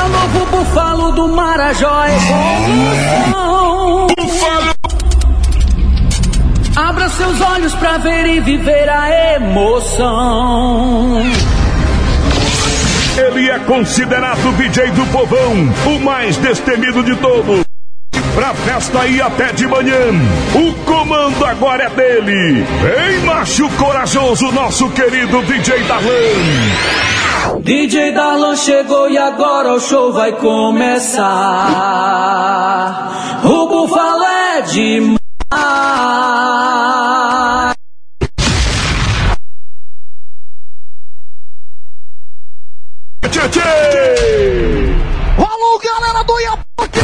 É o novo Búfalo do Marajó, é Búfalo. Abra seus olhos pra ver e viver a emoção. Ele é considerado o DJ do povão, o mais destemido de todos. Pra festa ir até de manhã, o comando agora é dele. Ei, macho corajoso, nosso querido DJ Darlan. DJ Darlan chegou e agora o show vai começar. O Búfalo é demais. Alô, galera do Iapoque!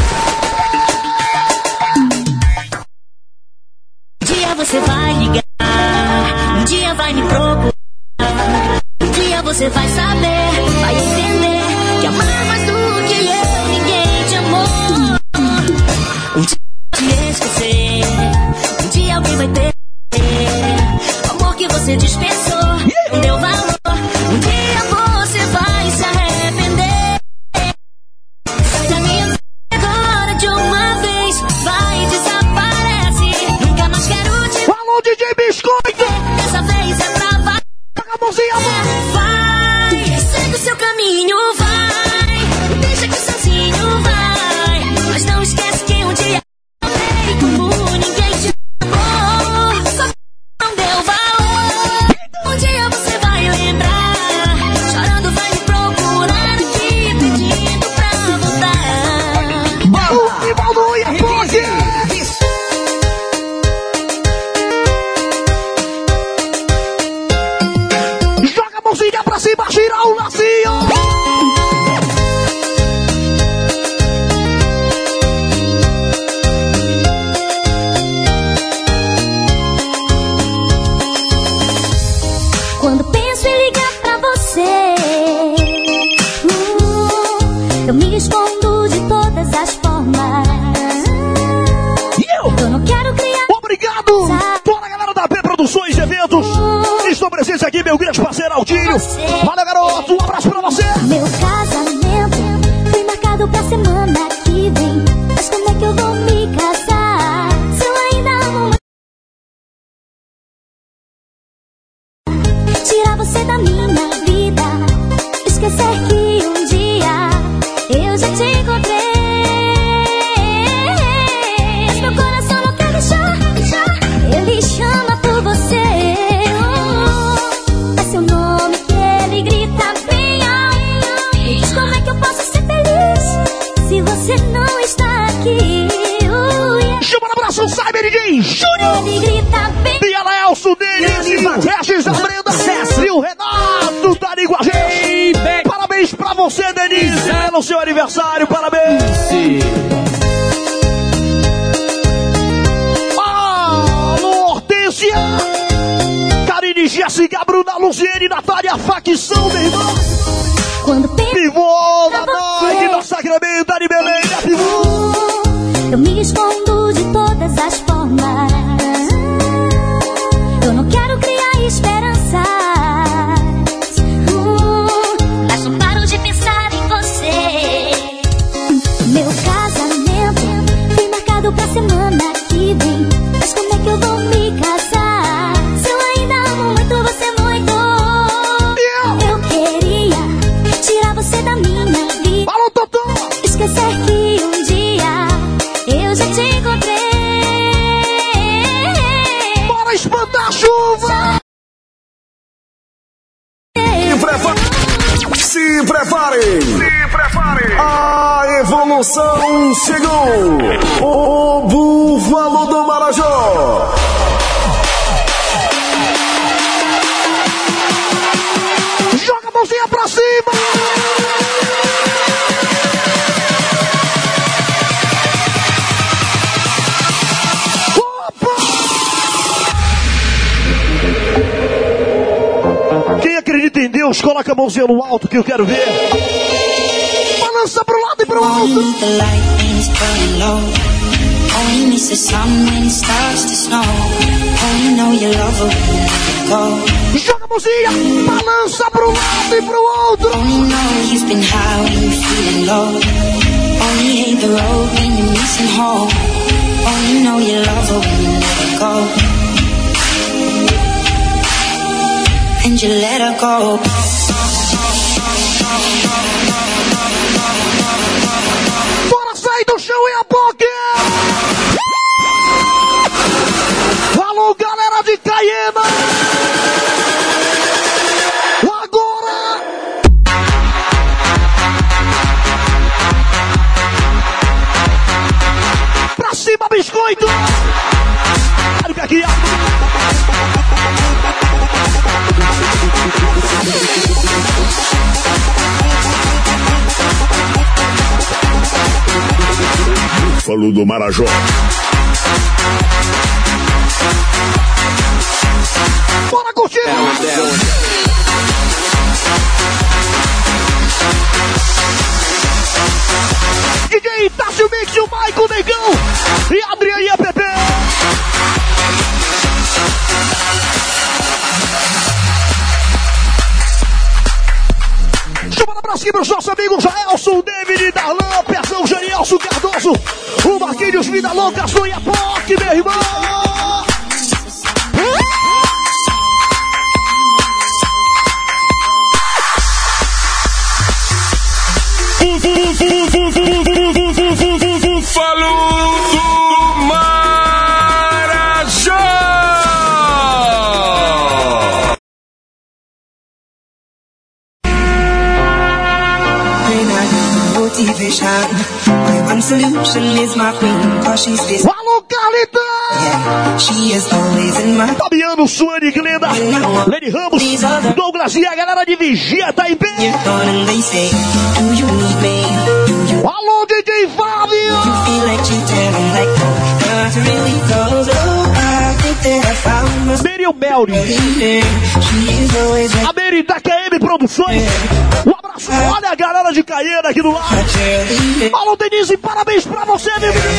Um dia você vai ligar, um dia vai me procurar, um dia você vai saber, vai entender que amar mais do que eu, ninguém te amou. Um dia te esquecer, um dia alguém vai perder o amor que você dispensou, não deu valor. Um dia você vai se arrepender. Sai da minha vida agora de uma vez, vai, desaparece, nunca mais quero te ver. Alô, DJ Biscoito! Dessa vez é pra vai. Pega a mãozinha, Vai, segue o seu caminho, vai, deixa que sozinho vai, mas não esquece que um dia amei como ninguém te amou, só não deu valor. Um dia você vai lembrar, chorando vai me procurar aqui, pedindo pra voltar. o rival do Iapoque! Joga a mãozinha pra cima, gira o lacinho! Quando penso em ligar pra você, eu me escondo de todas as formas. Eu não quero criar. Obrigado! Bora, galera da B Produções e Eventos! Estou presente aqui, meu grande parceiro Aldinho! Valeu, garoto! Um abraço pra você! Meu casamento foi marcado pra semana que vem. Mas como é que eu vou me casar se eu ainda amo? Tirar você da minha vida, esquecer que um dia eu já te encontrei. Mas meu coração não quer deixar, ele chama por você. É seu nome que ele grita bem alto. Me diz como é que eu posso ser feliz se você não está aqui. Chama no abraço, Cyber DJ Júnior! Ele grita bem. E ela é o Sudene, o Regis, a Brenda, e o Renato tá ali com a gente! Parabéns pra você, Denise, pelo seu aniversário, parabéns! Alô, Hortência! Karine, Jéssica, Bruna, Luziene, Natália, facção, meu irmão! Quando penso Pivô da noite, da Sacramento, de Belém, da Pivô! eu me escondo de todas as formas. Eu não quero criar esperanças, mas não paro de pensar em você. Meu casamento foi marcado pra semana que vem. Mas como é que eu vou me casar se eu ainda amo muito você muito? Eu queria tirar você da minha vida, Alô, Totó! esquecer que um dia eu já te encontrei. Bora espantar a chuva! Se preparem! A evolução chegou! O Búfalo do Marajó! Joga a mãozinha pra cima! Opa! Quem acredita em Deus, coloca a mãozinha no alto que eu quero ver. Balança pro lado e pro alto. Only miss the sun when it starts to snow. Only know you love her when you let it go. Joga a mãozinha, balança pro lado e pro outro. Only know you've been high when you're feeling low. Only hate the road when you're missing home. Only know you love her when you let her go. And you let her go. Bora sair do chão e a boca! Alô, galera de Caiena! Agora! Pra cima, biscoito! Olha aqui! Búfalo do Marajó. Bora curtir! DJ Tássio Mix, o Maico Negão e Adriane e a Pepe. Chama um abraço aqui pros nossos amigos Jaelson, David, Darlan, Pezão, Janielson, Cardoso, o Marquinhos, Vida Louca, Sonha Poc, meu irmão. Falou do Marajó! Motivation. My one solution is my queen, cause she's this. Alô, Carlita! Yeah, she is always in my. Fabiano, Suane, Glenda, Lene Ramos, Douglas e a galera de Vigia tá em pé. You're gone and they say, do you need me? Do you Alô, DJ Fábio! feel like cheating? I'm like, not really, cause oh, I think that I found my Meriel Melri, leader. She is always a Meri da KM Produções. Um abraço, olha a galera de Caiena aqui do lado. my cheerleader. Alô, Denise, parabéns pra você, meu menino.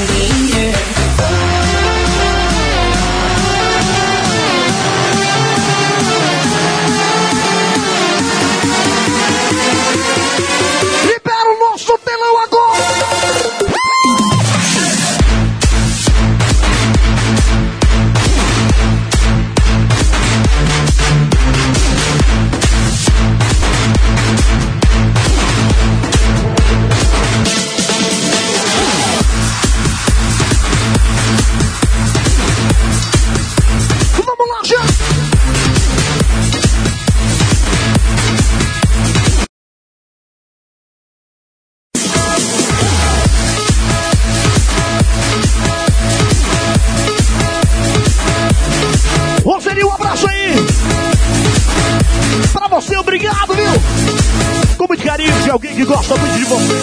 Libera o nosso telão agora! Vamos lá, gente! Roseli, um abraço aí! Pra você, obrigado, viu? Com muito carinho de alguém que gosta muito de você.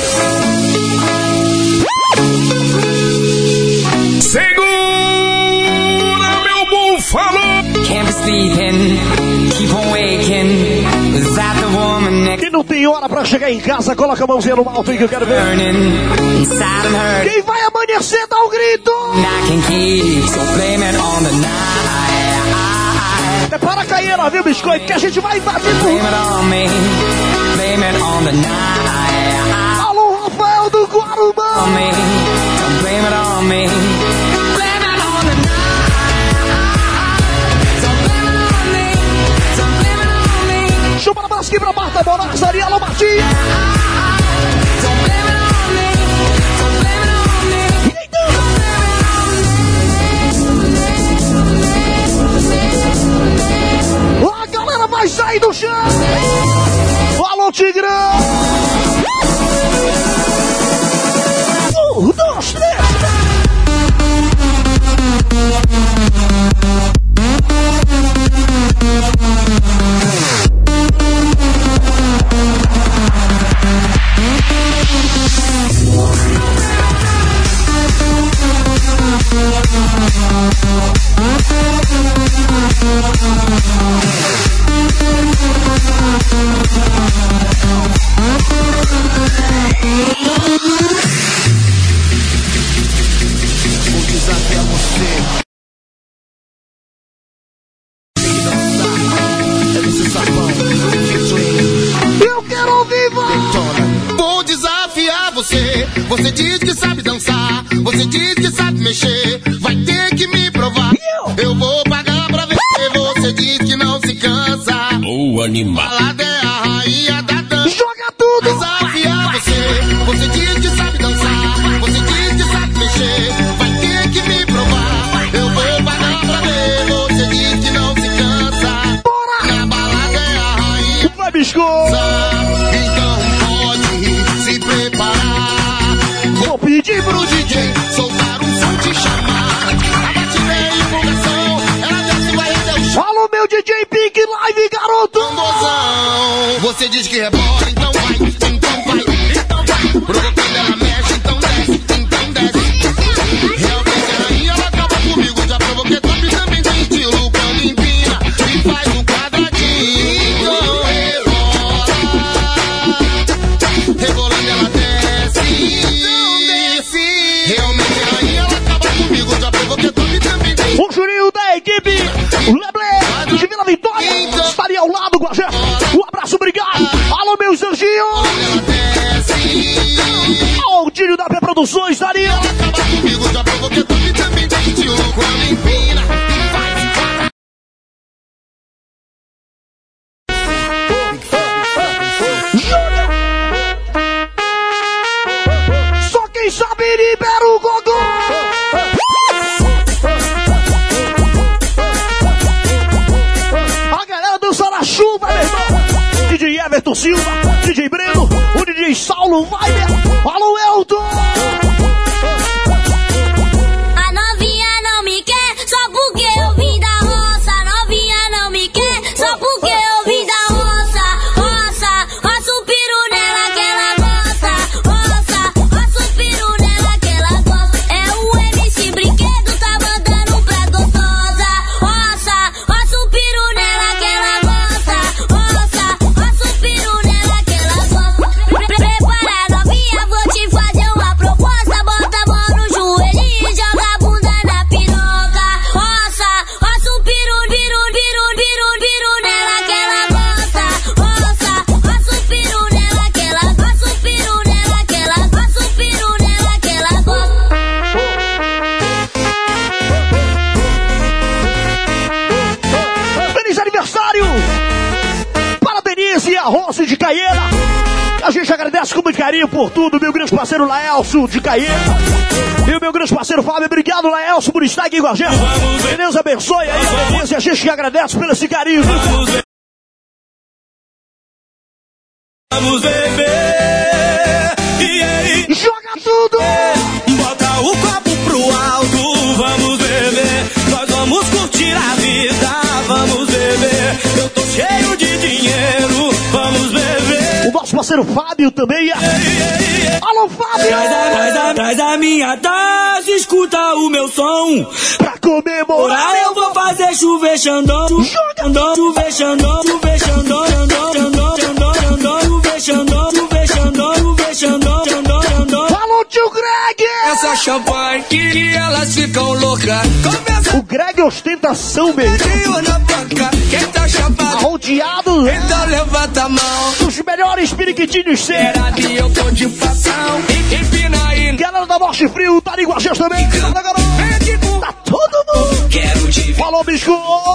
Segura, meu búfalo! Can't be sleeping, keep on waking without the woman next Quem não tem hora pra chegar em casa, coloca a mãozinha no alto aí que eu quero ver. burning inside I'm hurt. Quem vai amanhecer, dá um grito! I can keep, so blame it on the night. Prepara a Caiena, viu, biscoito? Que a gente vai invadir tudo. Blame it on me, blame it on the night. Alô, Rafael do Guarumã! On me, don't blame it on me. Blame it on the night. Don't blame it on me, don't blame it on me. Chupa na basquinha pra Marta Bonax, Ariela Martins! Don't blame it on me, don't blame it on me. A galera vai sair do chão! Alô, Tigrão! 1, 2, 3! você. Você diz que sabe dançar, você diz que sabe mexer. Vai ter que me provar. Eu vou pagar pra ver. Você diz que não se cansa. O animal. Balada é a rainha da dança. Joga tudo! Desafiar você. Você diz que sabe dançar, você diz que sabe mexer. Vai ter que me provar. Eu vou pagar pra ver. Você diz que não se cansa. Bora! Na balada é a rainha. Vai, biscoito! Então pode se preparar. Vou pedir pro DJ soltar um som te chamar. A batida é empolgação. Ela desce, vai até o chão. Fala o meu DJ Pink Live, garoto! Gozão. Você diz que rebola, então vai, então vai, então vai. Provocando ela mexe, então desce, então desce. Realmente a rainha ela acaba comigo. Já provoquei top também tem estilo. Quando empina e faz um quadradinho. Então rebola. Rebolando ela desce, então desce. Realmente a rainha ela acaba comigo. Já provoquei top também tem estilo. O Juninho da equipe, o Leblé, de Vila Vitória, estaria ao lado com a gente. Um abraço, obrigado. Alô, meus anjinhos. Aldinho da P Produções, estaria. Acaba comigo, já provoquei top também tem estilo. Quando empina, Só quem sabe libera o gogó. A galera dança na chuva, meu irmão. DJ Everton Silva, DJ Breno, o DJ Saulo Weiber. Alô, Elton. A novinha não me quer só porque eu vim da roça. A novinha não me quer só porque eu vim da roça. Roça, roça o peru nela que ela gosta. Roça, roça o peru nela que ela gosta. É o MC Brinquedo, tá mandando pra gostosa. Roça, roça o peru nela que ela gosta. Roça, roça o peru nela que ela gosta. Prepara novinha, vou te fazer uma proposta. Bota a mão no joelhinho e joga a bunda na piroca. Roça, roça o peru, peru, peru, peru, peru nela que ela gosta. Roça, roça o peru nela que ela gosta. Roça o peru nela que ela gosta. Roça o peru nela que ela gosta. Feliz aniversário para a Denise e a Rossi de Caiena. A gente agradece com muito carinho por tudo, meu grande parceiro Laelso de Caiena. E o meu grande parceiro Fábio, obrigado Laelso por estar aqui com a gente. Deus abençoe aí a Denise e a gente que agradece pelo esse carinho. Vamos beber. Joga tudo! Bota o copo pro alto, vamos beber. Nós vamos curtir a vida, vamos beber. Eu tô cheio de dinheiro, vamos beber. O nosso parceiro Fábio também. Alô, Fábio! Traz a minha taça, escuta o meu som. Pra comemorar Ora eu vou fazer chover xandão. Xandão, chover xandão, chover xandão, xandão, xandão, xandão, xandão, chover xandão, chover xandão, chover xandão, xandão, xandão. Alô, tio Greg! Essa champanhe que elas ficam loucas. Começa O Greg ostentação, meu irmão. na banca, quem tá chapado, Rodeado então levanta a mão. dos melhores periquitinhos sempre. Era ali eu tô de fação, empina aí. Galera da Morte Frio, tá ali com a gente também. Tá todo mundo. Quero te ver. Falou, bicho.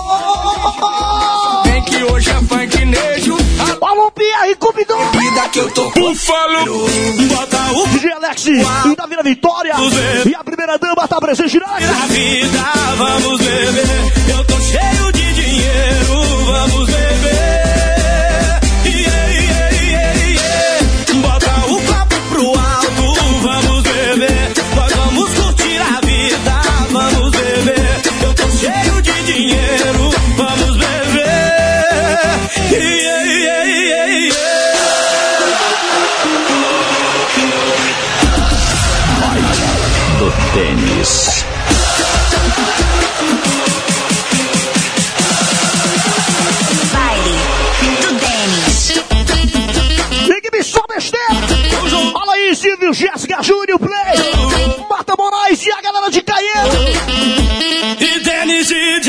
Vem que hoje é funknejo. Alô, Pierre, Cupidão. A vida que eu tô búfalo. Bota o DJ Alex e da Vila Vitória. E a primeira dama tá presente na na vida, vamos beber. Eu tô cheio de dinheiro, vamos beber. Yeah, yeah, yeah, yeah. Bota o copo pro alto, vamos beber. Nós vamos curtir a vida, vamos beber. Eu tô cheio de dinheiro, vamos beber. Yeah, yeah, yeah, yeah. Do tênis. Baile do Denis. equipe só besteira. Fala aí, Silvio, Jéssica, Júnior, Play. Marta Moraes e a galera de Caiena. E Denis DJ.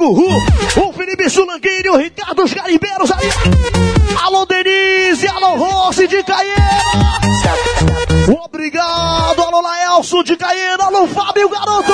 Gugu, o Felipe Sulanguinho, o Ricardo os Garimbeiros ali. Alô, Denise, alô, Rossi de Caiena. Obrigado, alô, Laelso de Caiena, alô, Fábio, garoto.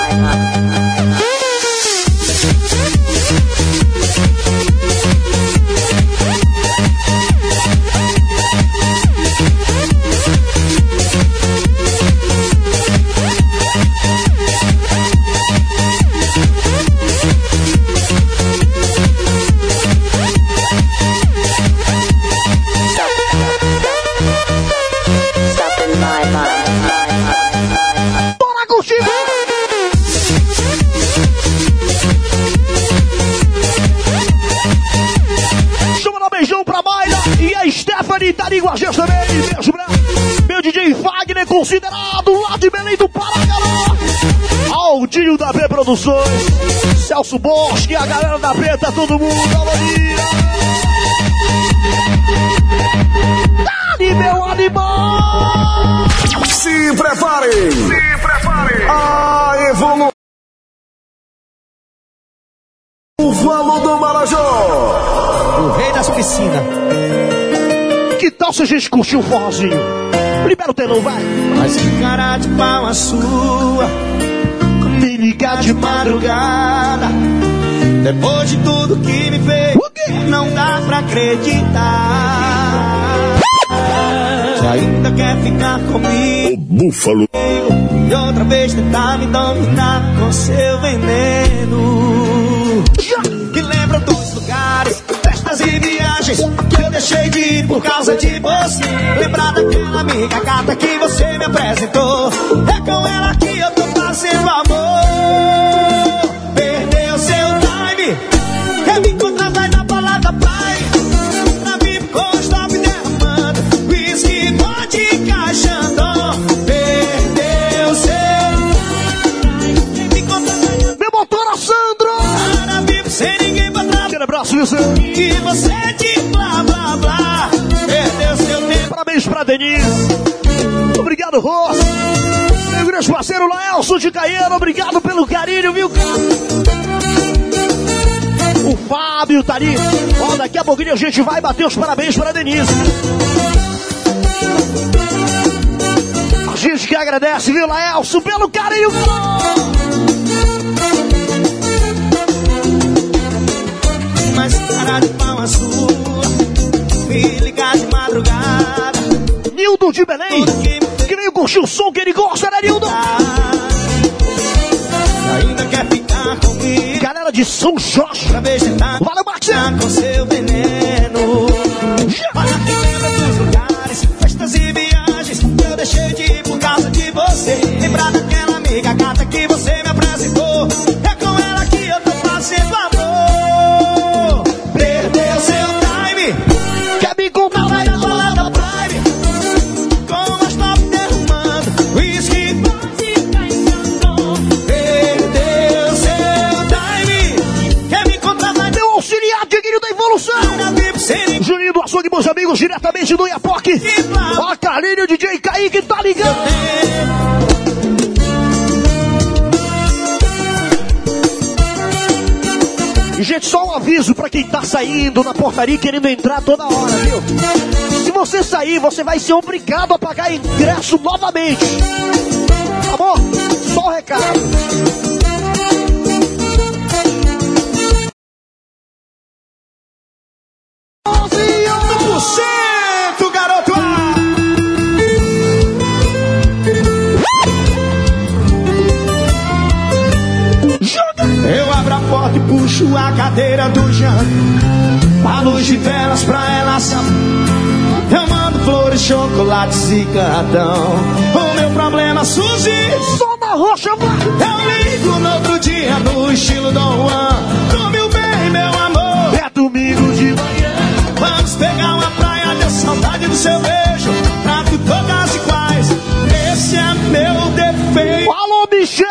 Bora curtir! Chama lá, beijão pra Mayra e a Stephanie tá ali com a gente também. Beijo pra meu DJ Wagner, considerado lá de Belém do Pará, Aldinho da B Produções, Celso Bosque, a galera da B, tá todo mundo, Alonia. Dani, meu animal! Se preparem! Se preparem! A evolução! O Valo do Marajó! O rei das piscinas. Que tal se a gente curtir um forrozinho? Primeiro o telão, vai! Mas que cara de pau a sua, me ligar de madrugada. Depois de tudo que me fez, não dá pra acreditar. Você ainda quer ficar comigo? O Búfalo. E outra vez tentar me dominar com seu veneno. Que lembra dos lugares, festas e viagens que eu deixei de ir por causa de você. Lembrar daquela amiga gata que você me apresentou. É com ela que eu tô fazendo amor. Perdeu seu time, quer me encontrar, vai na balada, pai. Pra mim com os top derramando, whisky, vodka encaixando. Perdeu seu time, quer me encontrar, vai na... Meu motor, Sandro! Para vivo sem ninguém pra trás. Aquele abraço, Wilson. E você de blá blá blá, perdeu seu tempo. Parabéns pra Denise. Obrigado, Rossi. Meu grande parceiro Laelso de Caiena, obrigado pelo carinho, viu, cara? O Fábio tá ali. Ó, daqui a pouquinho a gente vai bater os parabéns pra Denise. A gente que agradece, viu, Laelso, pelo carinho, cara? Mas cara de pau a sua, me ligar de madrugada. Nildo de Belém, que veio curtir o som que ele gosta, né, Nildo? Ainda quer ficar comigo. Galera de São Jorge. Pra vez tentar Valeu, Marcelo. com seu veneno. Olha que lembra dos lugares, festas e viagens que eu deixei de ir por causa de você. Lembrar daquela amiga gata que você me apresentou. É com ela que eu tô fazendo amor. Perdeu seu time, Quer me contar, vai na balada, Prime, com as top derrumando, whisky, perdeu seu time. Quer me contar, vai meu auxiliar digno da evolução. na VIP sem ninguém. Juninho do Açougue, meus amigos, diretamente do Iapoque. Ó, a Carlinho, o DJ Kaique, tá ligado? E, gente, só um aviso pra quem tá saindo na portaria querendo entrar toda hora, viu? Se você sair, você vai ser obrigado a pagar ingresso novamente. Tá bom? Só o recado. Garoto! Eu abro a porta e puxo a cadeira do janto. A luz de velas pra ela saber. Eu mando flores, chocolates e cartão. O meu problema surgiu. Só na rocha, vai! Eu ligo no outro dia no estilo Dom Juan. Dormiu bem, meu amor. É domingo de manhã. Vamos pegar uma praia, deu saudade do seu beijo. Trato todas iguais, esse é meu defeito. Alô, Michel!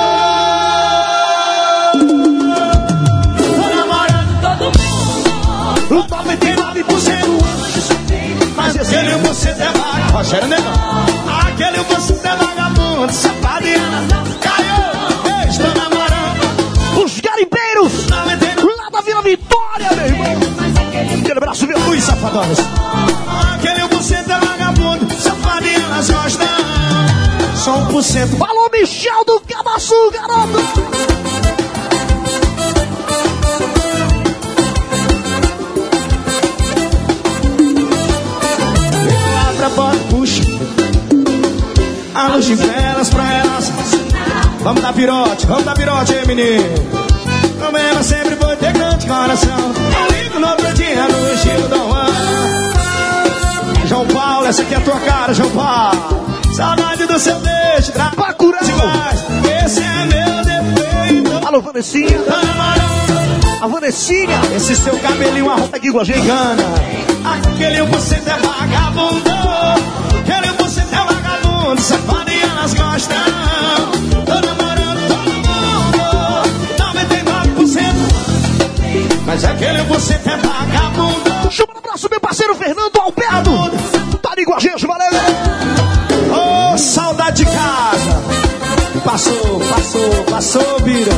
Tô namorando todo mundo. O 99% mas aquele você é vagabundo. Rogério Negão. Aquele você é vagabundo. Safado e caiu. Estou namorando. Os garimpeiros! abraço, meu Luiz Safadonas. Aquele 1% é vagabundo, safado e elas gostam. Só 1%. Falou, Michel do Cabaçu, garoto. Abra a porta, puxa a luz de velas pra elas. Vamos dar pirote, hein, menino. Problema sempre foi ter grande coração. Eu ligo no outro dia no estilo Dom Juan. João Paulo, essa aqui é a tua cara, João Paulo. Saudade do seu beijo, Bacurau. Esse é meu defeito. Alô, Vanessinha. A Vanessinha. Esse seu cabelinho arrota aqui com a gente. Engana. Aquele 1% é vagabundo. Aquele 1% é vagabundo. Safado e elas gostam. Tô namorando todo mundo. 99%. Mas aquele 1% é vagabundo. Chama no abraço, meu parceiro Fernando Alberto. Tá ali com a gente, valeu. Ô, saudade de casa. Passou, Bira.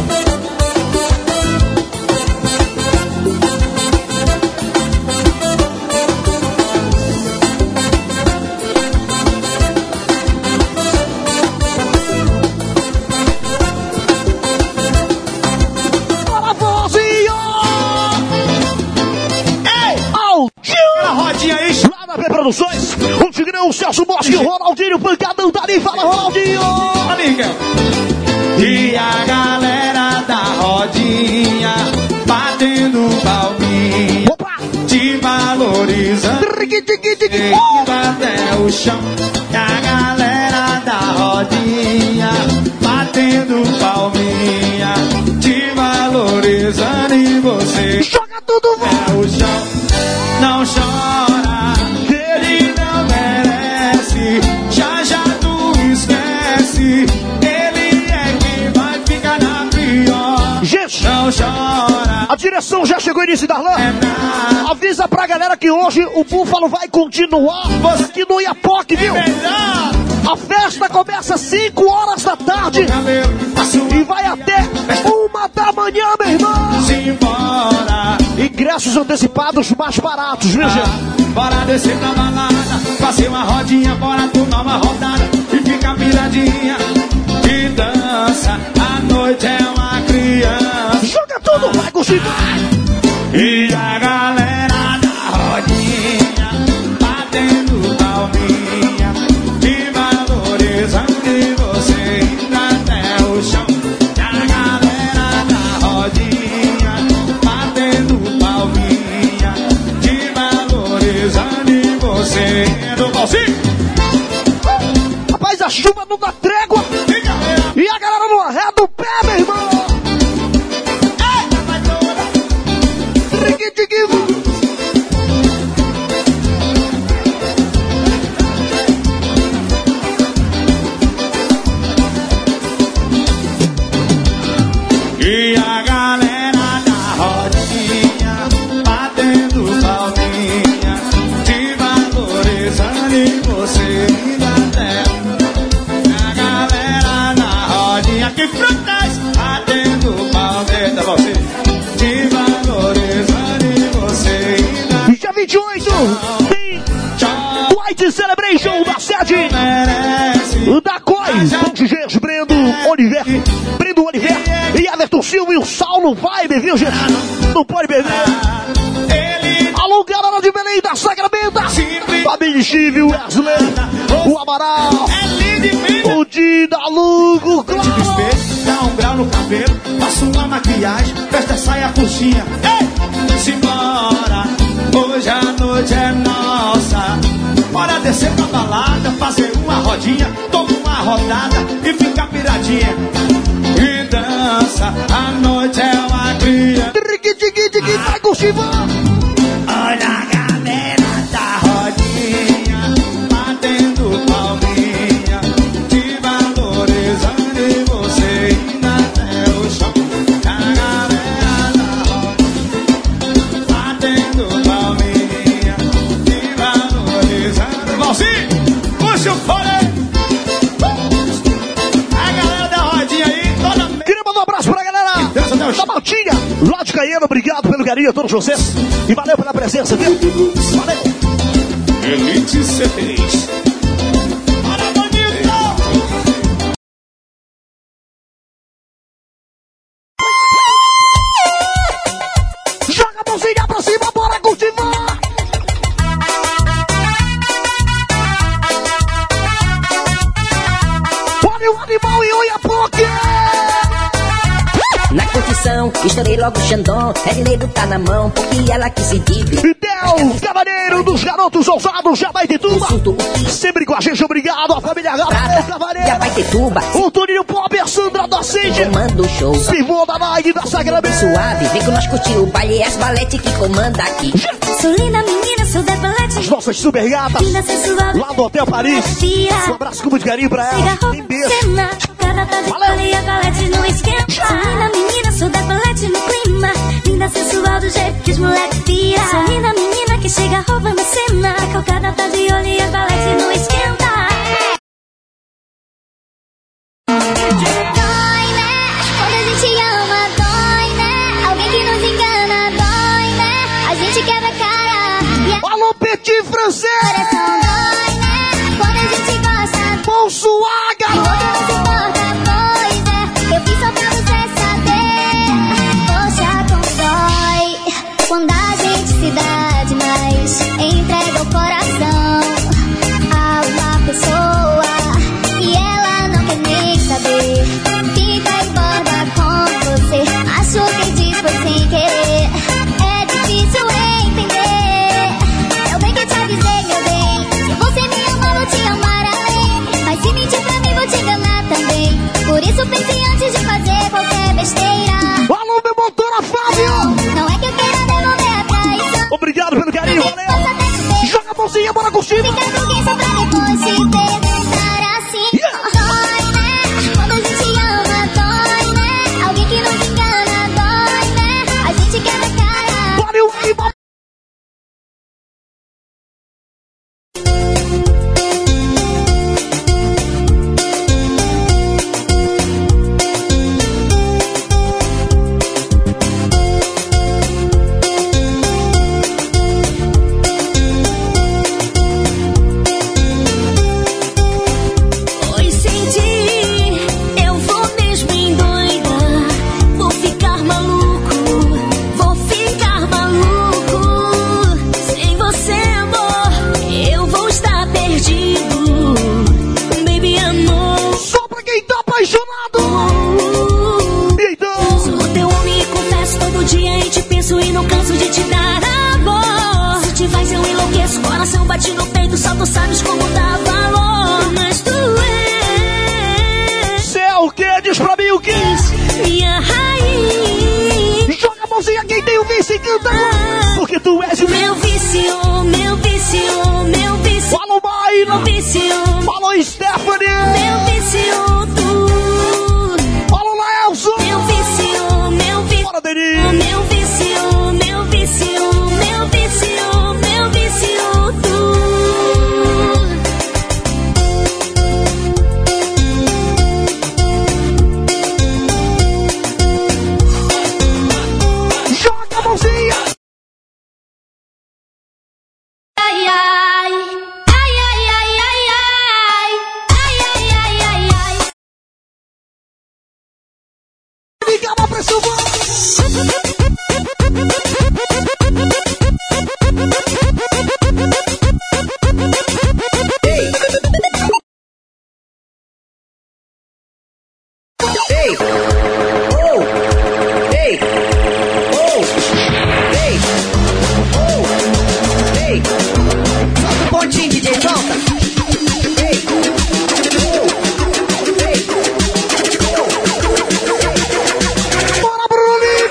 Bora, vozinho! Ei! Aldinho! A rodinha aí, Lá na P Produções, o Tigrão, o Celso Bosque, o Ronaldinho, o Pancadão, tá ali, fala, Ronaldinho! amiga. E a galera da rodinha batendo palminha, Opa! te valorizando, indo até o chão. E a galera da rodinha batendo palminha, te valorizando e você Joga tudo, vai! até o chão. Não chora, ele não merece. Já tu esquece. Ele é quem vai ficar na pior. Gente, Não chora, a direção já chegou, início da é lã. nada. Avisa pra galera que hoje o Búfalo vai continuar aqui no Iapoque, viu? Melhor A festa começa às 5 horas da tarde cabelo, faço e vai até 1 da manhã, meu irmão. se embora. Ingressos antecipados mais baratos, viu, gente? Bora descer pra balada, fazer uma rodinha, bora tomar uma rodada e fica piradinha e dança. A noite é uma criança. Joga tudo, vai, Gustinho. E a galera da rodinha batendo palminha, te valorizando e você indo até o chão. E a galera da rodinha batendo palminha, te valorizando e você indo balzinho. Rapaz, a chuva não dá trégua e a galera não arreda o pé, meu irmão. Riquitiquivo. E a galera da rodinha batendo palminha, te valorizando e você indo até. A galera da rodinha que frutas batendo palminha, você te valorizando e você indo Dia 28 tem tchau. White Celebration da sede Merece da COI. Contingentes, Brendo Oliver e Everton Silva e o Saulo Vibe, viu, gente? Não pode perder. ele Alô, galera de Belém da Sacramenta. Família Steve, o Wesley, o Amaral, é lindo e bem. o Dida Lugo, De claro. despeito, dá um grau no cabelo, passa uma maquiagem, veste a saia coxinha. Ei! Simbora, hoje a noite é nossa. Bora descer pra balada, fazer uma rodinha, toma uma rodada e fica piradinha. E dança, a noite é uma criança. Riquitiquitigui, vai com Chiva. Olha a galera da rodinha, batendo palminha, te valorizando e você indo até o chão. A galera da rodinha, batendo palminha, te valorizando. Valzinho, puxa o fone. A galera da rodinha aí, toda Queria mandar um abraço pra galera dança até o Nós da Maltinha, lá de Caiena, obrigado pelo carinho a todos vocês. E valeu pela presença, viu? Valeu. Elite 6. Bora, bonito! Joga a mãozinha pra cima, bora cultivar! Olha o animal e olha a boca! Na curtição, estourei logo o Xandão. É dinheiro tá na mão, porque ela quis sentir. E Del, cavaleiro dos garotos ousados, já vai ter tuba. Sempre com a gente, obrigado, a família Galo, cavaleiro. Já vai ter tuba. O Toninho Pop, a Sandra Docente. Comanda o show. Pivô da Nike, da Sacramento. Suave, vem com nós curtir o baile. É as balete que comanda aqui. Sou linda menina, sou da balete. As nossas super gatas, Linda, sensual, lá do Hotel Paris. Um abraço com muito carinho pra elas. Tem beijo. Cada tá de cola e a balete não esquenta. Sou linda menina, sou da balete no clima. Linda, sensual, do jeito que os moleques pira. Sou linda menina que chega roubando a cena. A calcada tá de olho e a balete não esquenta. Dói, né? Quando a gente ama, dói, né? Alguém que nos engana, dói, né? A gente quebra a cara. Alô, Petit Francês. Coração dói, né? Quando a gente gosta, Bolso o Água. outro não se importa, pois é. Eu fiz só pra você saber. Poxa, como dói quando a gente se dá demais. Entrega o coração a uma pessoa e ela não quer nem saber. Fica em borda com você, machuca e diz foi sem querer. É difícil entender. Eu bem que te avisei, meu bem. Se você me ama, vou te amar além. Mas se mentir pra mim, vou te enganar também. Por isso pense antes de fazer qualquer besteira. Alô, meu motor, Fábio. Não é que eu queira devolver a traição. Obrigado pelo carinho, valeu. Joga a mãozinha, bora curtir. Fica com quem só pra depois se perguntar assim. Dói, né? Quando a gente ama, dói, né? Alguém que nos engana, dói, né? A gente quebra a cara. Bora o animal. Oi, senti, eu vou mesmo endoidar. Vou ficar maluco, vou ficar maluco. Sem você, amor, eu vou estar perdido. Baby, amor. Só pra quem tá apaixonado. Então, Sou teu homem e confesso todo dia e te penso e não canso de te dar amor. Se te faz eu enlouqueço, coração bate no peito, só tu sabes como dá valor. Mas tu és cê é o que? Diz pra mim o que? minha raiz. Joga a mãozinha quem tem o vice e canta. Porque tu és o Meu vício, meu vício, meu vício. Fala o Maíra. Meu vício, Fala o Stephanie. meu vício, tu. Fala o Laelson. Meu vício, meu vício. Bora, Denise. Meu vício, meu vício, meu vício, meu vício, tu. Joga a mãozinha. Ai, ai, ai, ai, ai, ai, ai, ai, ai, ai, ai, ai. Liga a pressão. Ei! Oh! Ei! Oh! Ei! Oh! Ei! Solta o pontinho, DJ, solta! Ei! Oh! Ei! Bora, Bruno.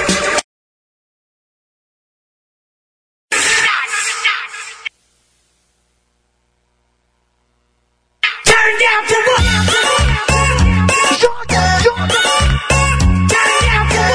Turn down for what? Joga, joga. Turn down for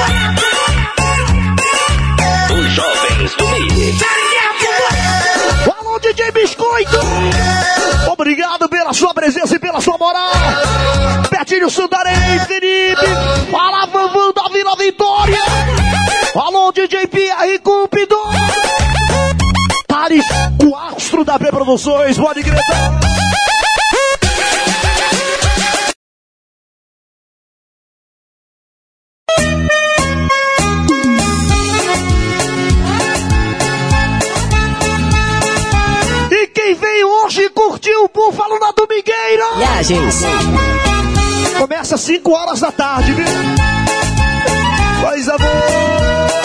what? Os jovens do Mili. Turn down for what? Alô, DJ Biscoito. Obrigado pela sua presença e pela sua moral. Betinho Santarém, Felipe. Fala, Vavão da Vila Vitória. Alô, DJ Pierre Cupido. Thales, o astro da B Produções, pode gritar. E quem vem hoje curtiu o Búfalo na Domingueira. Viagens. Começa às 5 horas da tarde, viu? Coisa boa.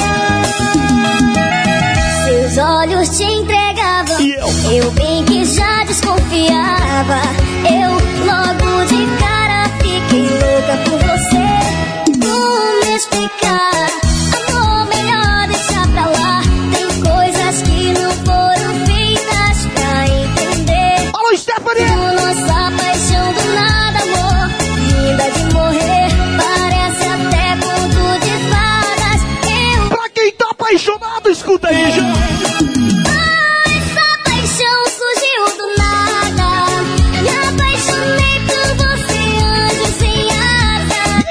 Seus olhos te entregavam. E eu bem que já desconfiava. Eu logo de cara fiquei louca por você. Como me explicar? Amor, melhor deixar pra lá. Tem coisas que não foram feitas pra entender. Alô, Stephanie! Nossa paixão do nada, amor. Linda de morrer. Parece até conto de fadas. Pra quem tá apaixonado, escuta aí, já. Essa paixão surgiu do nada. Me apaixonei por você, anjo sem asas.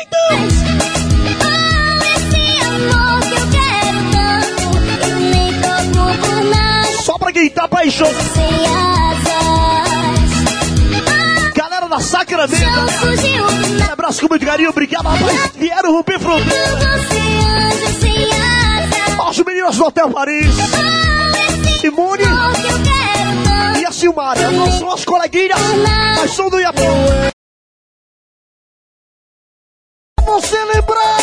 Esse amor que eu quero tanto, eu nem troco por nada. Só pra quem tá apaixonado. Sem asas. Galera da Sacramento, Paixão surgiu do nada. um abraço com muito carinho, obrigado, rapaz. Vieram romper fronteira. Por você, anjo sem asas. Os meninos do Hotel Paris. Simone Amor que eu quero tanto. e a Silmara. Não são as coleguinhas, mas são do Iapó. Você lembrar.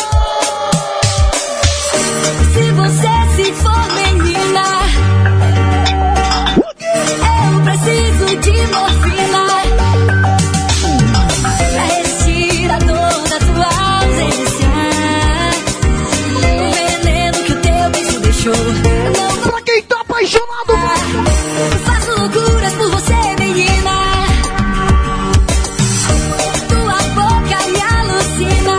Se você se for menina, eu preciso de morfina pra retirar toda a tua ausência. O veneno que o teu beijo deixou. Pra quem tá apaixonado, Eu faço loucuras por você, menina. Tua boca me alucina.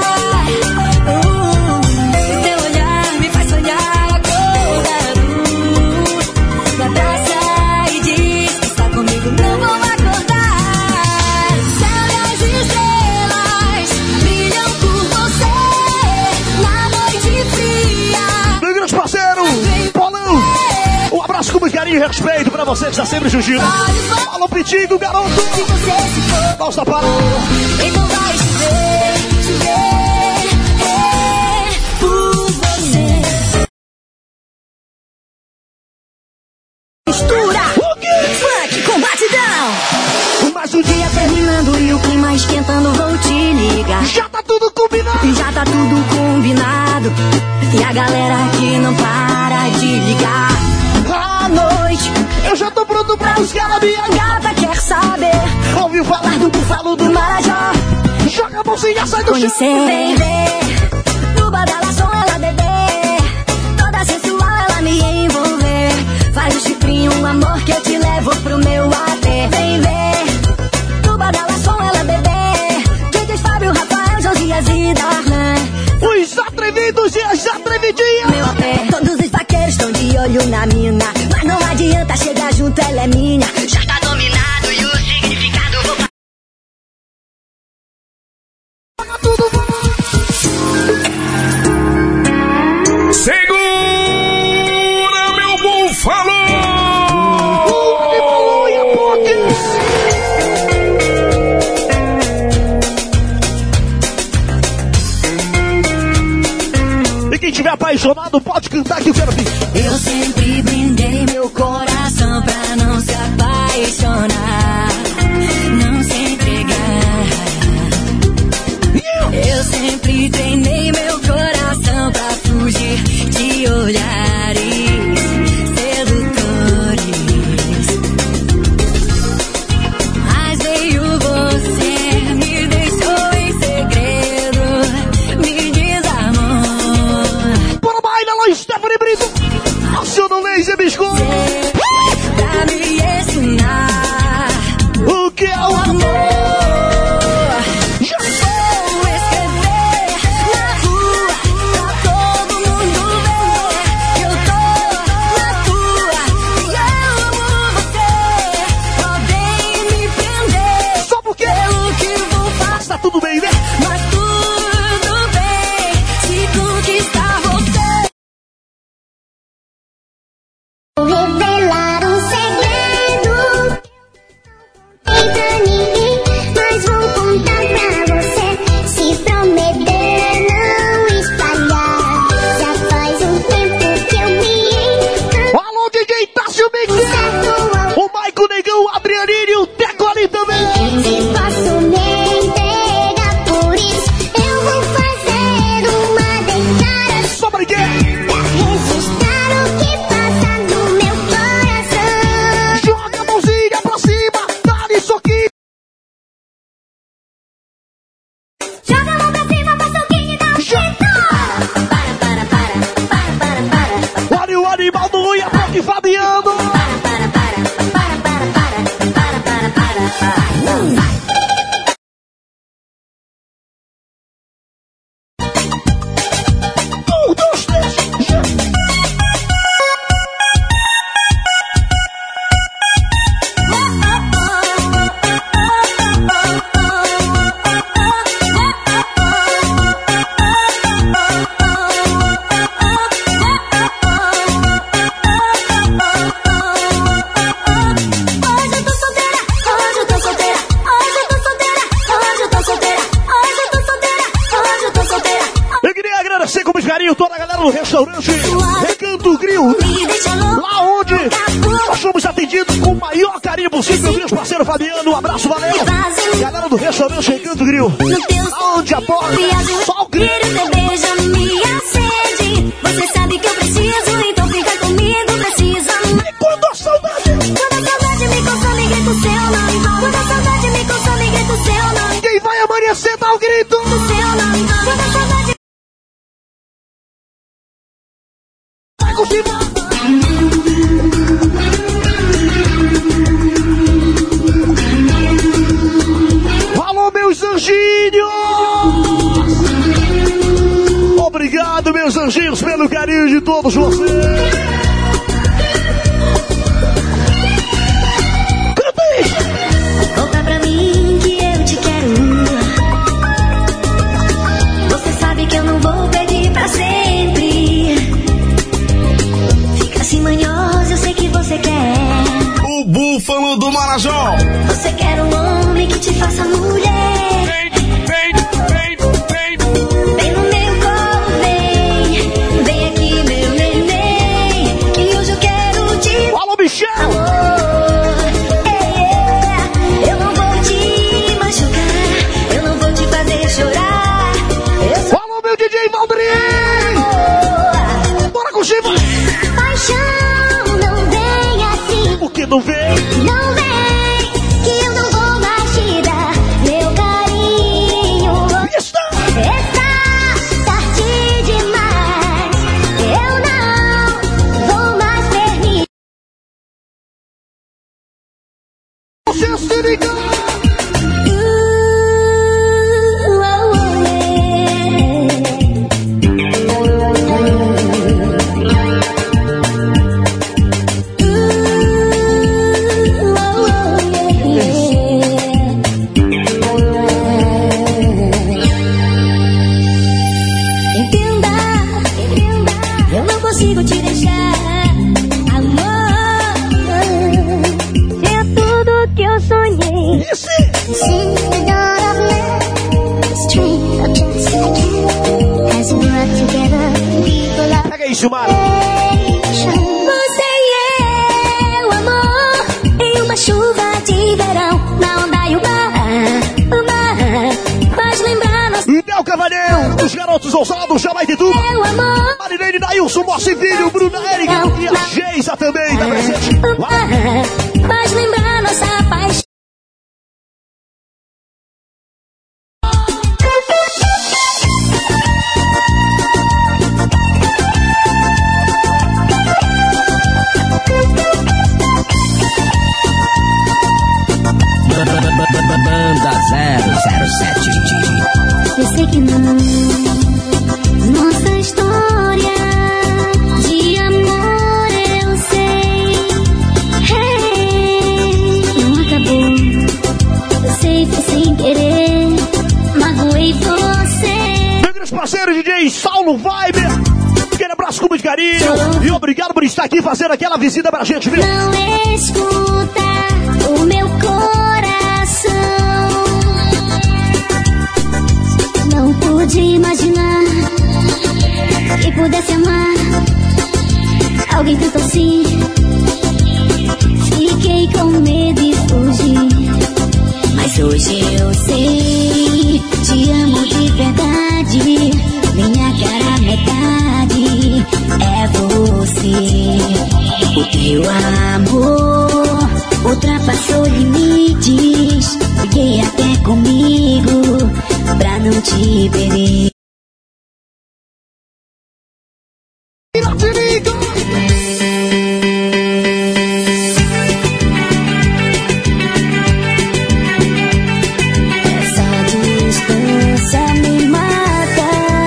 Teu olhar me faz sonhar acordado. Me abraça e diz que está comigo, não vou acordar. Céu e as estrelas brilham por você na noite fria. meu grande parceiro, Polão. Um abraço com muito carinho e respeito pra você que está sempre surgindo. Alô, Pitinho, garoto. Se você se for, Nossa, para. então vai chover por você. Mistura funk com batidão. Mais um dia Terminando e o clima esquentando, vou te ligar. já tá tudo combinado. E já tá tudo combinado. E a galera aqui não para de ligar. À noite, Eu já tô pronto pra buscar a minha a gata quer saber. Ouviu falar do Búfalo do Do Marajó, Joga a mãozinha, sai do chão. conhecer. Vem ver, no badalação ela beber. Toda sensual ela me envolver. Faz o chifrinho, um amor que eu te levo pro meu AP. Vem ver, no badalação ela beber. DJs Fábio, Rafael, Josias e Darlan. Os atrevidos e as atrevidinhas. Meu AP, todos os vaqueiros estão de olho na mina. Mas não adianta chegar junto, ela é minha. Já tá dominado e o significado vou Segura, meu búfalo! E quem tiver apaixonado pode cantar que eu quero vir. Eu sempre brindei meu coração pra não se apagar. restaurante Recanto Grill. Lá onde nós somos atendidos com o maior carinho possível. Meu parceiro Fabiano, um abraço, valeu. Galera do restaurante Recanto Grill. Onde a porta só o grito. Teu beijo me acende. Você sabe que eu preciso, então fica comigo, precisa. E quando a saudade me consome, grita o seu nome. Quando a saudade me consome, grita o seu nome. quem vai amanhecer dá o grito. O seu nome. Quando a saudade Vai confirmar. Alô, meus anjinhos! Obrigado, meus anjinhos, pelo carinho de todos vocês. Canta aí! volta pra mim que eu te quero. Você sabe que eu não vou pedir pra sempre. Fica assim manhosa, eu sei que você quer. O Búfalo do Marajó. Você quer um homem que te faça mulher. Vem no meu colo, vem aqui, meu neném, que hoje eu quero te Alô, Michel! Eu não vou te machucar, eu não vou te fazer chorar. Eu sou Alô, meu DJ Valdrinho! Bora com Chiva! paixão, não vem assim, Por que não vem? não vem, que eu não vou mais te dar meu carinho. Está! Está tarde demais, eu não vou mais permitir. Você se liga! Entenda, eu não consigo te deixar, amor. É tudo que eu sonhei. Esse! See the dawn of love, stream of just like you. As we rock together, people are Pega isso, Mário! você e eu, amor, em uma chuva de verão, na onda e o mar faz lembrar nosso Idel Cavalheiro, os garotos ousados, Jamai de tudo. meu amor. Marilene Dailson, Mossi Filho, Bruna Érica e a Geisa também tá presente. O mar faz lembrar nossa paixão. Banda 007. Eu sei que não. Nossa história de amor eu sei. Não acabou. Eu sei que sem querer magoei você. Meu grande parceiro DJ Saulo Vibe. Aquele abraço com muito carinho. E obrigado por estar aqui fazendo aquela visita pra gente, viu? Não escuta o meu coração. Não pude imaginar que pudesse amar alguém tanto assim. Fiquei com medo e fugi, mas hoje eu sei. Te amo de verdade, minha cara metade é você. O teu amor ultrapassou limites. Briguei até comigo pra não te perder. Essa distância me mata.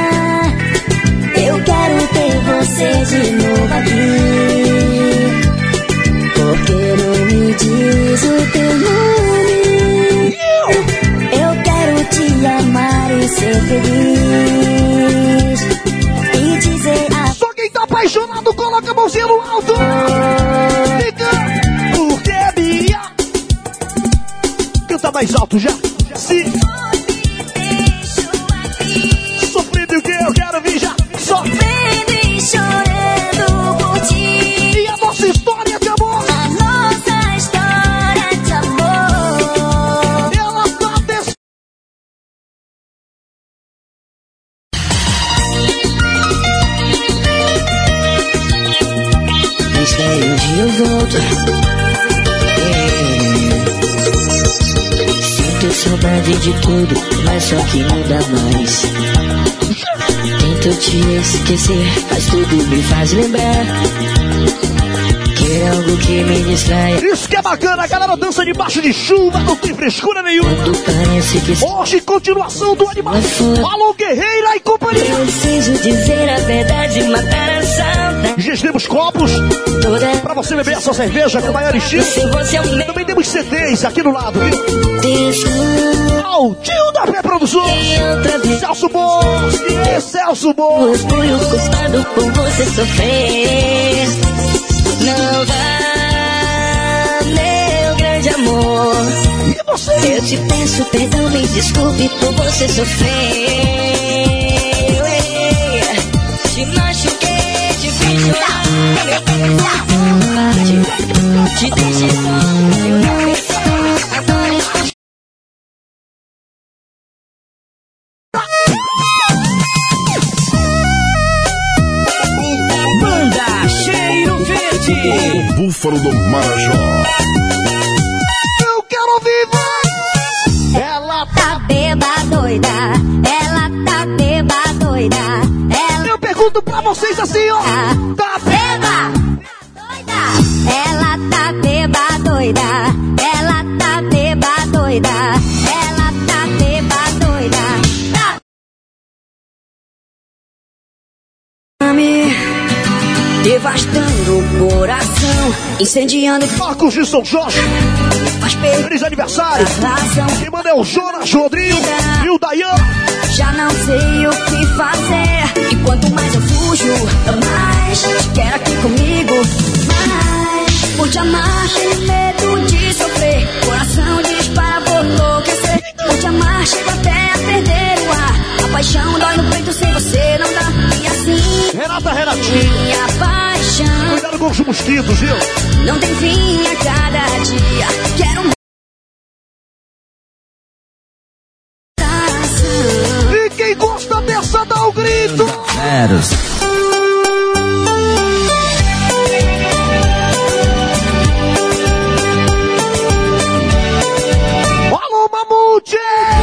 Eu quero ter você de novo aqui. Porque não me diz o teu nome? Eu quero te amar e ser feliz. E dizer a Só quem tá apaixonado coloca a mãozinha no alto. Fica, porque Bia. Canta mais alto já. Se sofrendo o que eu quero vir já. Só Baby, show Sinto saudade de tudo, mas só que não dá mais. Tento te esquecer, mas tudo me faz lembrar. Quer algo que me distraia. Isso que é bacana, a galera dança debaixo de chuva, não tem frescura nenhuma. Parece que hoje, continuação do animal. Alô, Guerreira e companhia. Preciso dizer a verdade, matar a saudade. Já temos copos pra você beber a sua cerveja com maior estilo. Também temos CDs aqui do lado, viu? Tio da Pé Produções. Celso Bosque. Celso Bosque. Fui o culpado por você sofrer. Não vá, meu grande amor. E você? Eu te peço perdão, me desculpe por você sofrer. Te machuquei, te fiz chorar. Te deixei só, eu não pensei. Agora estou... Banda Cheiro Verde. O Búfalo do Marajó. Eu quero ouvir, vai. Ela tá beba doida, ela tá beba doida. Eu pergunto pra vocês assim, ó. Tá beba doida. Ela tá beba doida, ela tá beba doida. Ela tá beba doida. Devastando o coração, incendiando Marcos de São Jorge. Feliz aniversário. Quem manda é o Jonas Rodrigo e o Dayan. Já não sei o que fazer. E quanto mais eu fujo, mais te quero aqui comigo. Mais por te amar, tenho medo de sofrer. Coração dispara por enlouquecer. Por te amar, chego até a perder o ar. A paixão dói no peito, sem você não dá. E assim, Renatinha. Minha paixão. Cuidado com os mosquitos, viu? Não tem fim a cada dia. Quero e quem gosta dessa dá o grito. Alô, Mamute!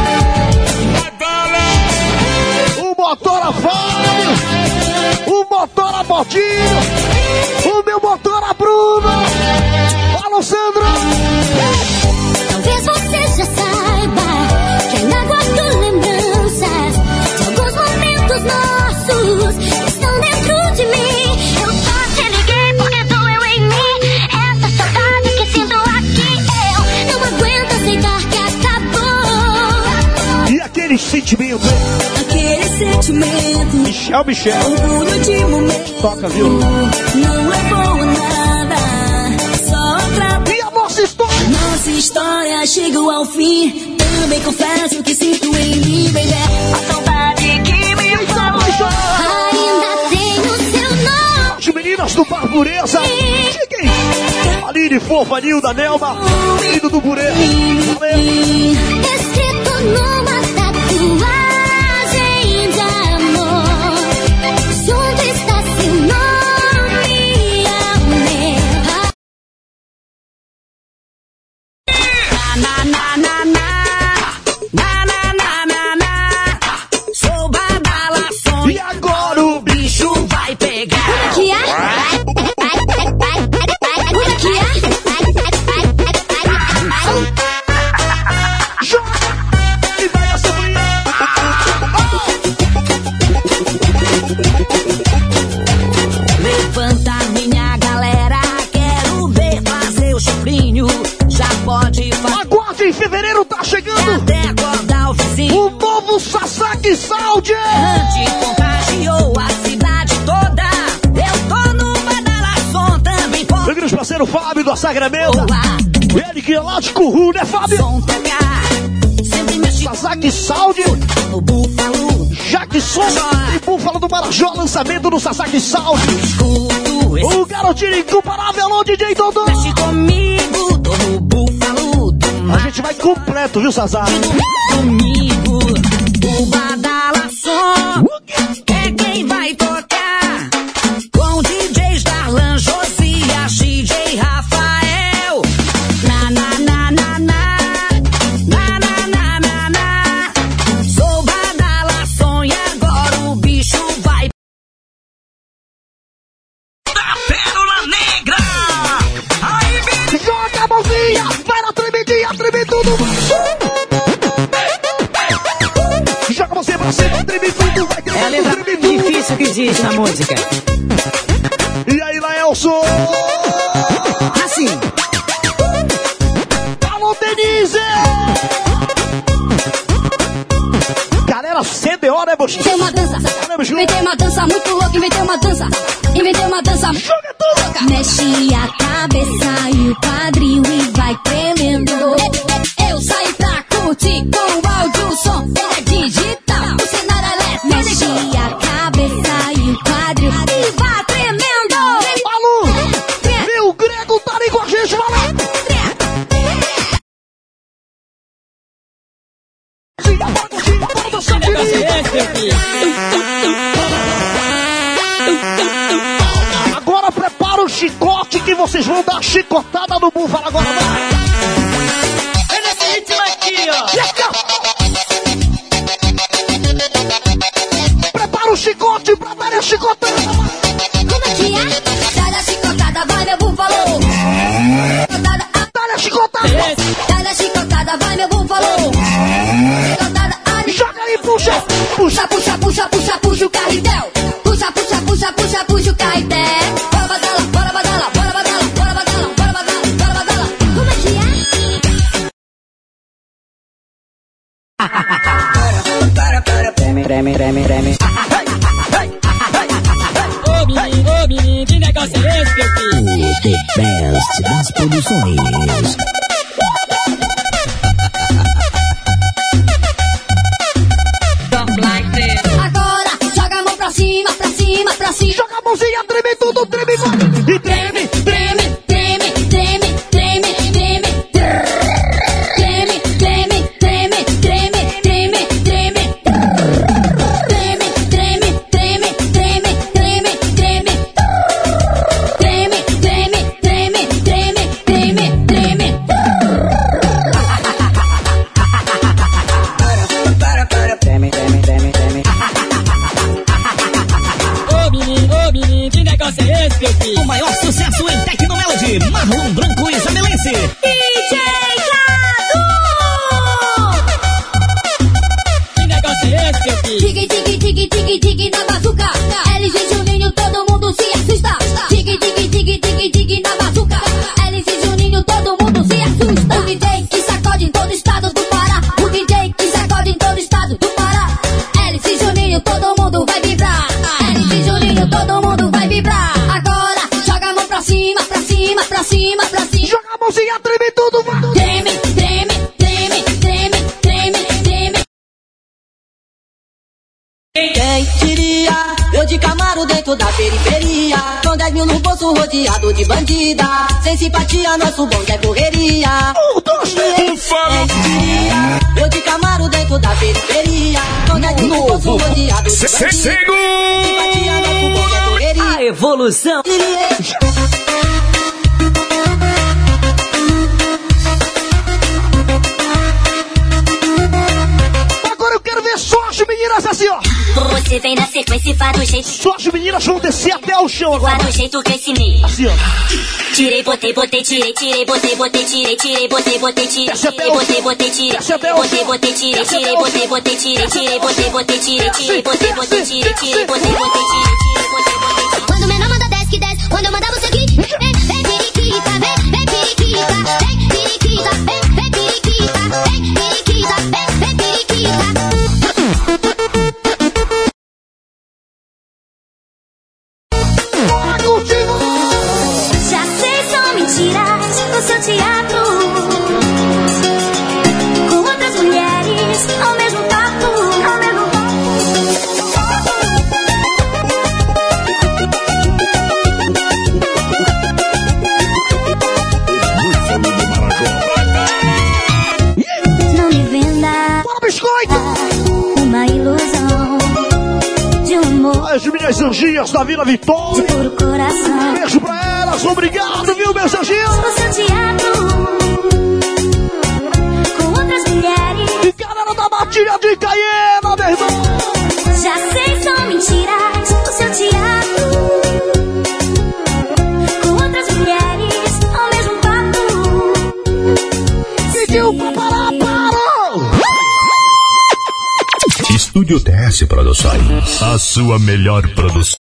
O motor a Fábio, o motor a Botinho, o meu motor a Bruno. Alô, Sandro! Talvez você já saiba que ainda guardo lembranças de alguns momentos nossos que estão dentro de mim. Eu só te liguei porque doeu em mim essa saudade que sinto aqui. Eu não aguento aceitar que acabou. E aquele sentimento, hein? Aquele sentimento, Michel. orgulho de momento. Toca, viu? Não levou a nada, só outra. E a nossa história? Nossa história chegou ao fim. Também confesso que sinto em mim, baby, a saudade que me falou. Ainda tenho seu nome. As meninas do Bar Pureza. Fiquem. Aline, Fofa, Nilda, Nelma, Lindo do Burê. Valeu. Escrito numa tatuagem de amor. Junto está seu nome ao meu. Na na na na, na na na na na. Sou badalação. E agora o Bicho vai pegar. Que é? Que é? joga e vai a sobrinha. Levanta minha galera, quero ver fazer o chuprinho. Já pode fazer Aguarde, em fevereiro tá chegando até acordar o vizinho. o novo Sasaki Saúde. Antes contagiou a cidade toda. Eu tô no badalação também. Meu grande parceiro Fábio da Sagramenta. Ele que é lá de Curru, né, Fábio? Som tocar, sempre mexe Sasaki Saúde, no búfalo. Jackson e Búfalo do Marajó. Lançamento do Sasaki Saúde. Escuto esse O garotinho incomparável, o DJ Dodô. mexe comigo, tô no búfalo do A mar. gente vai completo, viu, Sasaki? Comigo, o badalação é quem vai tocar. Com DJs Darlan, Josias, DJ Rafael. Na na na na na, na na na diz na música. E aí, Laelson? Assim. Alô, Denise! Galera, CBO, né, Boxinha? Inventei uma dança, inventei uma dança muito louca, inventei uma dança Joga tudo! Mexe a cabeça e o quadril e vai tremendo. Eu saí pra curtir com o áudio, o som, ele é digital, o cenário elétrico. Mexe a cabeça e o quadril e vai tremendo. Malu! Meu Grego tá ali com a gente, Malu! Agora prepara o chicote que vocês vão dar chicotada no búfalo agora, vai! É nesse ritmo aqui, ó. E aqui, ó. Prepara o chicote pra dar a chicotada! Como é que é? Dá a chicotada, vai meu búfalo. Dá a chicotada! Dá a chicotada, vai meu búfalo. Chicotada, joga aí, puxa! puxa, puxa, puxa, puxa, puxa o carretel. Puxa, puxa, puxa, puxa, puxa o carretel. Bora badala, bora badala, bora badala, bora badala, bora badala, bora badala. Como é que Treme, treme, treme. Ô, menino, que negócio é esse, meu filho? O The Best das produções. agora? Joga a mão pra cima, pra cima, pra cima. Joga a mãozinha, treme tudo, treme, vai! E treme! Treme, treme, treme, treme, treme. Treme, treme, treme, treme, treme, treme. Treme, treme, treme, treme, treme, treme. Treme, treme, treme, treme, treme, treme. Treme, treme, treme, treme. Ô, menino, que negócio é esse, meu filho? O maior sucesso em Tecnomelody, Marlon Branco e Isabelense. DJ Cadu! Que negócio é esse, meu filho? Tigre, tigre, tigre, tigre, tigre na bazuca. LG Juninho, todo mundo se assusta. Tigre, tigre, tigre, tigre, tigre na bazuca. LG Juninho, todo mundo se assusta. O DJ que sacode em todo o estado do Pará. O DJ que sacode em todo o estado do Pará. LG Juninho, todo mundo vai vibrar. LG Juninho, todo mundo vai vibrar. Agora, joga a mão pra cima, pra cima, pra cima, pra cima. Joga a mãozinha, treme tudo, vai! Treme, treme, treme, treme, treme, treme. Quem diria? Eu de Camaro dentro da periferia, com 10 mil no bolso rodeado de bandida. Sem simpatia, nosso bonde é correria. Quem diria? Eu de Camaro dentro da periferia, com 10 mil no bolso rodeado de bandida. Sem simpatia, nosso bonde é correria. A evolução. Agora eu quero ver só as meninas assim, ó! Você vem na sequência e faz do jeito. Só as meninas vão descer até o chão agora! Faz do jeito que eu ensinei. Assim, ó! Tirei, botei, botei, tirei, tirei, botei, botei, tirei, tirei, botei, botei, tirei, botei, botei, tirei, botei, botei, tirei, tirei, botei, botei, tirei, tirei, botei, botei, tirei, tirei, botei, botei, tirei, tirei, botei, botei, tirei, tirei, botei, botei. Quando o menor manda 10 que 10, quando eu mandar você aqui, vem periquita, vem periquita, vem periquita, vem periquita, vem periquita, vem periquita. Já sei, são mentiras do seu teatro. Com outras mulheres ao mesmo quarto. Não me venda uma ilusão de um amor As minhas anjinhas da Vila Vitória! de puro coração. Beijo pra elas, obrigado, viu, meus anjinhos? No seu teatro, com outras mulheres. E galera da Matilha de Caiena, meu irmão! Já sei, são mentiras do seu teatro. Com outras mulheres ao mesmo quarto. Pediu pra parar, parou! Estúdio TS Produções. A sua melhor produção.